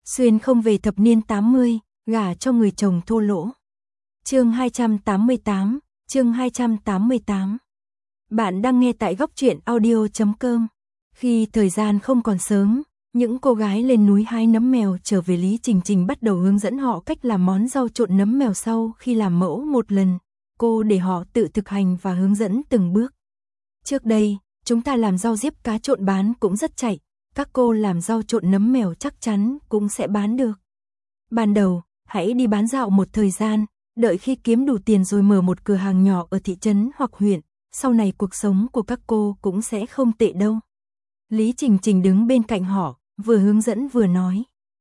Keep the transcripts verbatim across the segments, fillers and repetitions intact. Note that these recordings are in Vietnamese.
Xuyên không về thập niên tám mươi, gả cho người chồng thô lỗ. Chương hai trăm tám mươi tám, chương hai trăm tám mươi tám. Bạn đang nghe tại góc truyện audio chấm com. Khi thời gian không còn sớm, những cô gái lên núi hái nấm mèo trở về, Lý Trình Trình bắt đầu hướng dẫn họ cách làm món rau trộn nấm mèo. Sau khi làm mẫu một lần, cô để họ tự thực hành và hướng dẫn từng bước. Trước đây, chúng ta làm rau diếp cá trộn bán cũng rất chạy, các cô làm rau trộn nấm mèo chắc chắn cũng sẽ bán được. Ban đầu, hãy đi bán dạo một thời gian, đợi khi kiếm đủ tiền rồi mở một cửa hàng nhỏ ở thị trấn hoặc huyện, sau này cuộc sống của các cô cũng sẽ không tệ đâu. Lý Trình Trình đứng bên cạnh họ, vừa hướng dẫn vừa nói.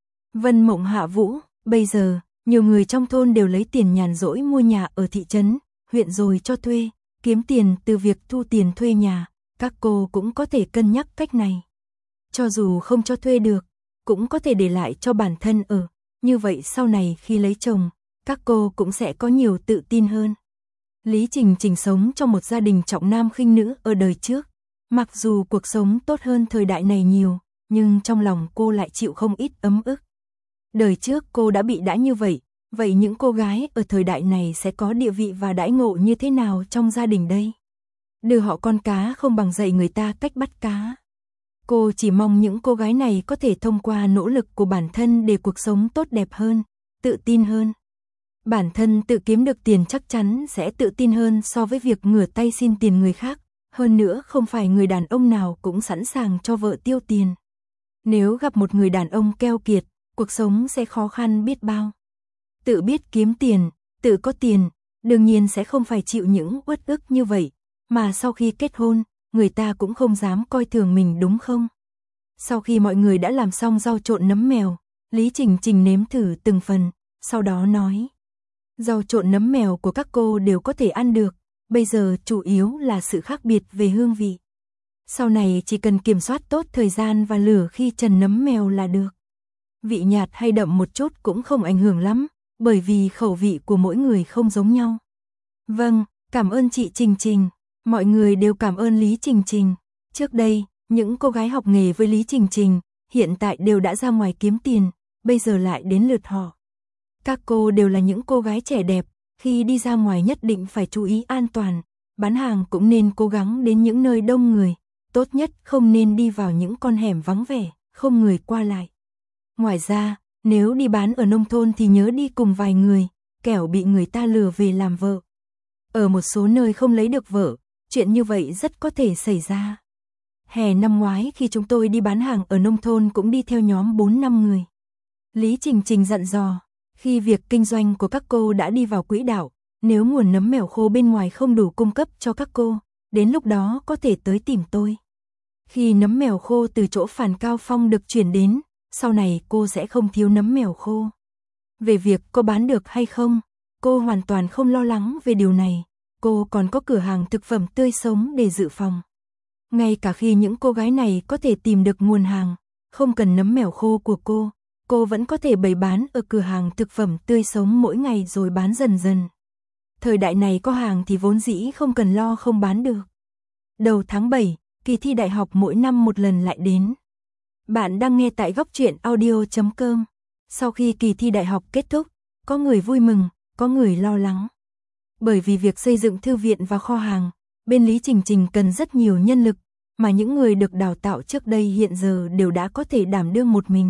Vân Mộng Hạ Vũ, bây giờ, nhiều người trong thôn đều lấy tiền nhàn rỗi mua nhà ở thị trấn, huyện rồi cho thuê, kiếm tiền từ việc thu tiền thuê nhà, các cô cũng có thể cân nhắc cách này. Cho dù không cho thuê được, cũng có thể để lại cho bản thân ở, như vậy sau này khi lấy chồng, các cô cũng sẽ có nhiều tự tin hơn. Lý Trình Trình sống trong một gia đình trọng nam khinh nữ ở đời trước, mặc dù cuộc sống tốt hơn thời đại này nhiều, nhưng trong lòng cô lại chịu không ít ấm ức. Đời trước cô đã bị đãi như vậy, vậy những cô gái ở thời đại này sẽ có địa vị và đãi ngộ như thế nào trong gia đình đây? Đưa họ con cá không bằng dạy người ta cách bắt cá. Cô chỉ mong những cô gái này có thể thông qua nỗ lực của bản thân để cuộc sống tốt đẹp hơn, tự tin hơn. Bản thân tự kiếm được tiền chắc chắn sẽ tự tin hơn so với việc ngửa tay xin tiền người khác. Hơn nữa không phải người đàn ông nào cũng sẵn sàng cho vợ tiêu tiền. Nếu gặp một người đàn ông keo kiệt, cuộc sống sẽ khó khăn biết bao. Tự biết kiếm tiền, tự có tiền, đương nhiên sẽ không phải chịu những uất ức như vậy, mà sau khi kết hôn, người ta cũng không dám coi thường mình đúng không? Sau khi mọi người đã làm xong rau trộn nấm mèo, Lý Trình Trình nếm thử từng phần, sau đó nói. Rau trộn nấm mèo của các cô đều có thể ăn được, bây giờ chủ yếu là sự khác biệt về hương vị. Sau này chỉ cần kiểm soát tốt thời gian và lửa khi trần nấm mèo là được. Vị nhạt hay đậm một chút cũng không ảnh hưởng lắm, bởi vì khẩu vị của mỗi người không giống nhau. Vâng, cảm ơn chị Trình Trình. Mọi người đều cảm ơn Lý Trình Trình. Trước đây, những cô gái học nghề với Lý Trình Trình, hiện tại đều đã ra ngoài kiếm tiền, bây giờ lại đến lượt họ. Các cô đều là những cô gái trẻ đẹp, khi đi ra ngoài nhất định phải chú ý an toàn, bán hàng cũng nên cố gắng đến những nơi đông người, tốt nhất không nên đi vào những con hẻm vắng vẻ, không người qua lại. Ngoài ra, nếu đi bán ở nông thôn thì nhớ đi cùng vài người, kẻo bị người ta lừa về làm vợ. Ở một số nơi không lấy được vợ, chuyện như vậy rất có thể xảy ra. Hè năm ngoái khi chúng tôi đi bán hàng ở nông thôn cũng đi theo nhóm bốn năm người. Lý Trình Trình dặn dò, khi việc kinh doanh của các cô đã đi vào quỹ đạo, nếu nguồn nấm mèo khô bên ngoài không đủ cung cấp cho các cô, đến lúc đó có thể tới tìm tôi. Khi nấm mèo khô từ chỗ Phàn Cao Phong được chuyển đến, sau này cô sẽ không thiếu nấm mèo khô. Về việc cô bán được hay không, cô hoàn toàn không lo lắng về điều này, cô còn có cửa hàng thực phẩm tươi sống để dự phòng. Ngay cả khi những cô gái này có thể tìm được nguồn hàng, không cần nấm mèo khô của cô, cô vẫn có thể bày bán ở cửa hàng thực phẩm tươi sống mỗi ngày rồi bán dần dần. Thời đại này có hàng thì vốn dĩ không cần lo không bán được. Đầu tháng bảy, kỳ thi đại học mỗi năm một lần lại đến. Bạn đang nghe tại góc truyện audio chấm com. Sau khi kỳ thi đại học kết thúc, có người vui mừng, có người lo lắng. Bởi vì việc xây dựng thư viện và kho hàng, bên Lý Trình Trình cần rất nhiều nhân lực, mà những người được đào tạo trước đây hiện giờ đều đã có thể đảm đương một mình.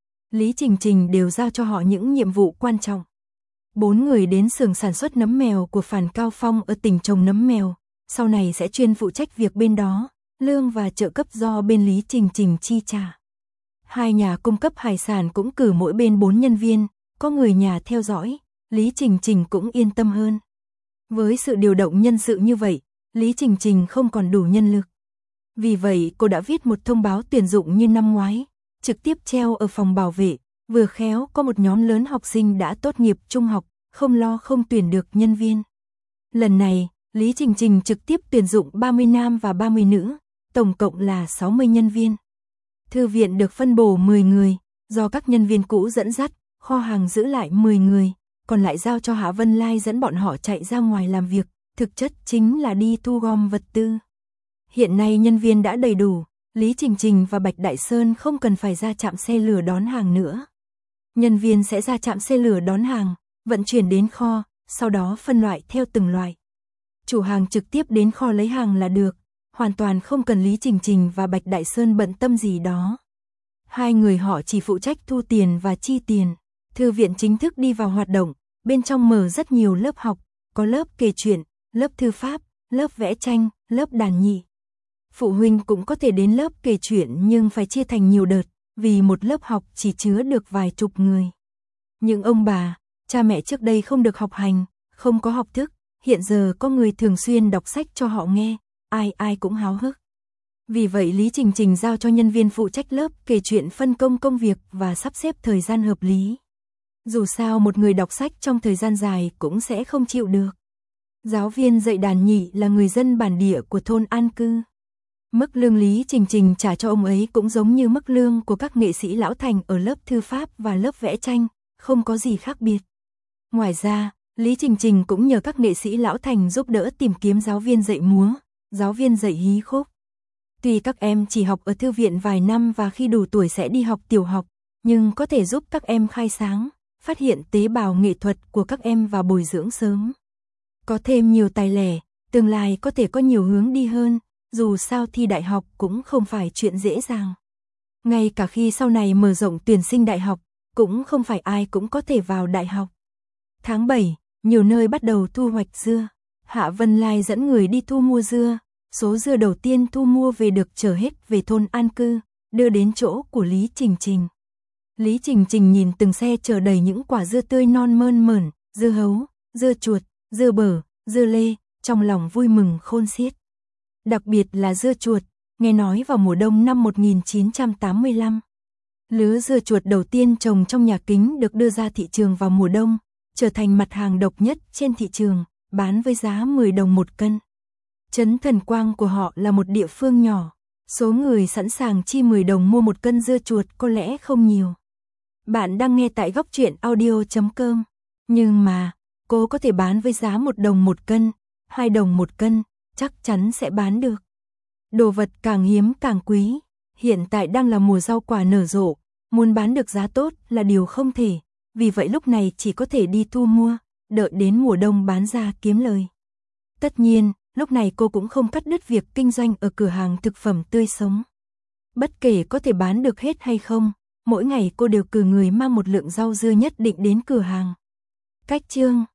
Lý Trình Trình đều giao cho họ những nhiệm vụ quan trọng. Bốn người đến xưởng sản xuất nấm mèo của Phàn Cao Phong ở tỉnh trồng nấm mèo, sau này sẽ chuyên phụ trách việc bên đó, lương và trợ cấp do bên Lý Trình Trình chi trả. Hai nhà cung cấp hải sản cũng cử mỗi bên bốn nhân viên, có người nhà theo dõi, Lý Trình Trình cũng yên tâm hơn. Với sự điều động nhân sự như vậy, Lý Trình Trình không còn đủ nhân lực. Vì vậy cô đã viết một thông báo tuyển dụng như năm ngoái, trực tiếp treo ở phòng bảo vệ, vừa khéo có một nhóm lớn học sinh đã tốt nghiệp trung học, không lo không tuyển được nhân viên. Lần này, Lý Trình Trình trực tiếp tuyển dụng ba mươi nam và ba mươi nữ, tổng cộng là sáu mươi nhân viên. Thư viện được phân bổ mười người, do các nhân viên cũ dẫn dắt, kho hàng giữ lại mười người, còn lại giao cho Hạ Vân Lai dẫn bọn họ chạy ra ngoài làm việc, thực chất chính là đi thu gom vật tư. Hiện nay nhân viên đã đầy đủ, Lý Trình Trình và Bạch Đại Sơn không cần phải ra trạm xe lửa đón hàng nữa. Nhân viên sẽ ra trạm xe lửa đón hàng, vận chuyển đến kho, sau đó phân loại theo từng loại. Chủ hàng trực tiếp đến kho lấy hàng là được, hoàn toàn không cần Lý Trình Trình và Bạch Đại Sơn bận tâm gì đó. Hai người họ chỉ phụ trách thu tiền và chi tiền. Thư viện chính thức đi vào hoạt động, bên trong mở rất nhiều lớp học, có lớp kể chuyện, lớp thư pháp, lớp vẽ tranh, lớp đàn nhị. Phụ huynh cũng có thể đến lớp kể chuyện nhưng phải chia thành nhiều đợt, vì một lớp học chỉ chứa được vài chục người. Những ông bà, cha mẹ trước đây không được học hành, không có học thức, hiện giờ có người thường xuyên đọc sách cho họ nghe, ai ai cũng háo hức. Vì vậy Lý Trình Trình giao cho nhân viên phụ trách lớp kể chuyện phân công công việc và sắp xếp thời gian hợp lý. Dù sao một người đọc sách trong thời gian dài cũng sẽ không chịu được. Giáo viên dạy đàn nhị là người dân bản địa của thôn an cư. Mức lương Lý Trình Trình trả cho ông ấy cũng giống như mức lương của các nghệ sĩ lão thành ở lớp thư pháp và lớp vẽ tranh, không có gì khác biệt. Ngoài ra, Lý Trình Trình cũng nhờ các nghệ sĩ lão thành giúp đỡ tìm kiếm giáo viên dạy múa, giáo viên dạy hí khúc. Tuy các em chỉ học ở thư viện vài năm và khi đủ tuổi sẽ đi học tiểu học, nhưng có thể giúp các em khai sáng, phát hiện tế bào nghệ thuật của các em và bồi dưỡng sớm. Có thêm nhiều tài lẻ, tương lai có thể có nhiều hướng đi hơn, dù sao thi đại học cũng không phải chuyện dễ dàng. Ngay cả khi sau này mở rộng tuyển sinh đại học, cũng không phải ai cũng có thể vào đại học. Tháng bảy, nhiều nơi bắt đầu thu hoạch dưa. Hạ Vân Lai dẫn người đi thu mua dưa. Số dưa đầu tiên thu mua về được chở hết về thôn an cư, đưa đến chỗ của Lý Trình Trình. Lý Trình Trình nhìn từng xe chở đầy những quả dưa tươi non mơn mởn, dưa hấu, dưa chuột, dưa bở, dưa lê, trong lòng vui mừng khôn xiết. Đặc biệt là dưa chuột, nghe nói vào mùa đông năm một nghìn chín trăm tám mươi lăm. Lứa dưa chuột đầu tiên trồng trong nhà kính được đưa ra thị trường vào mùa đông, trở thành mặt hàng độc nhất trên thị trường, bán với giá mười đồng một cân. Trấn Thần Quang của họ là một địa phương nhỏ, số người sẵn sàng chi mười đồng mua một cân dưa chuột có lẽ không nhiều. Bạn đang nghe tại góc truyện audio chấm com, nhưng mà, cô có thể bán với giá một đồng một cân, hai đồng một cân, chắc chắn sẽ bán được. Đồ vật càng hiếm càng quý, hiện tại đang là mùa rau quả nở rộ, muốn bán được giá tốt là điều không thể, vì vậy lúc này chỉ có thể đi thu mua, đợi đến mùa đông bán ra kiếm lời. Tất nhiên, lúc này cô cũng không cắt đứt việc kinh doanh ở cửa hàng thực phẩm tươi sống. Bất kể có thể bán được hết hay không, mỗi ngày cô đều cử người mang một lượng rau dưa nhất định đến cửa hàng. Cách chương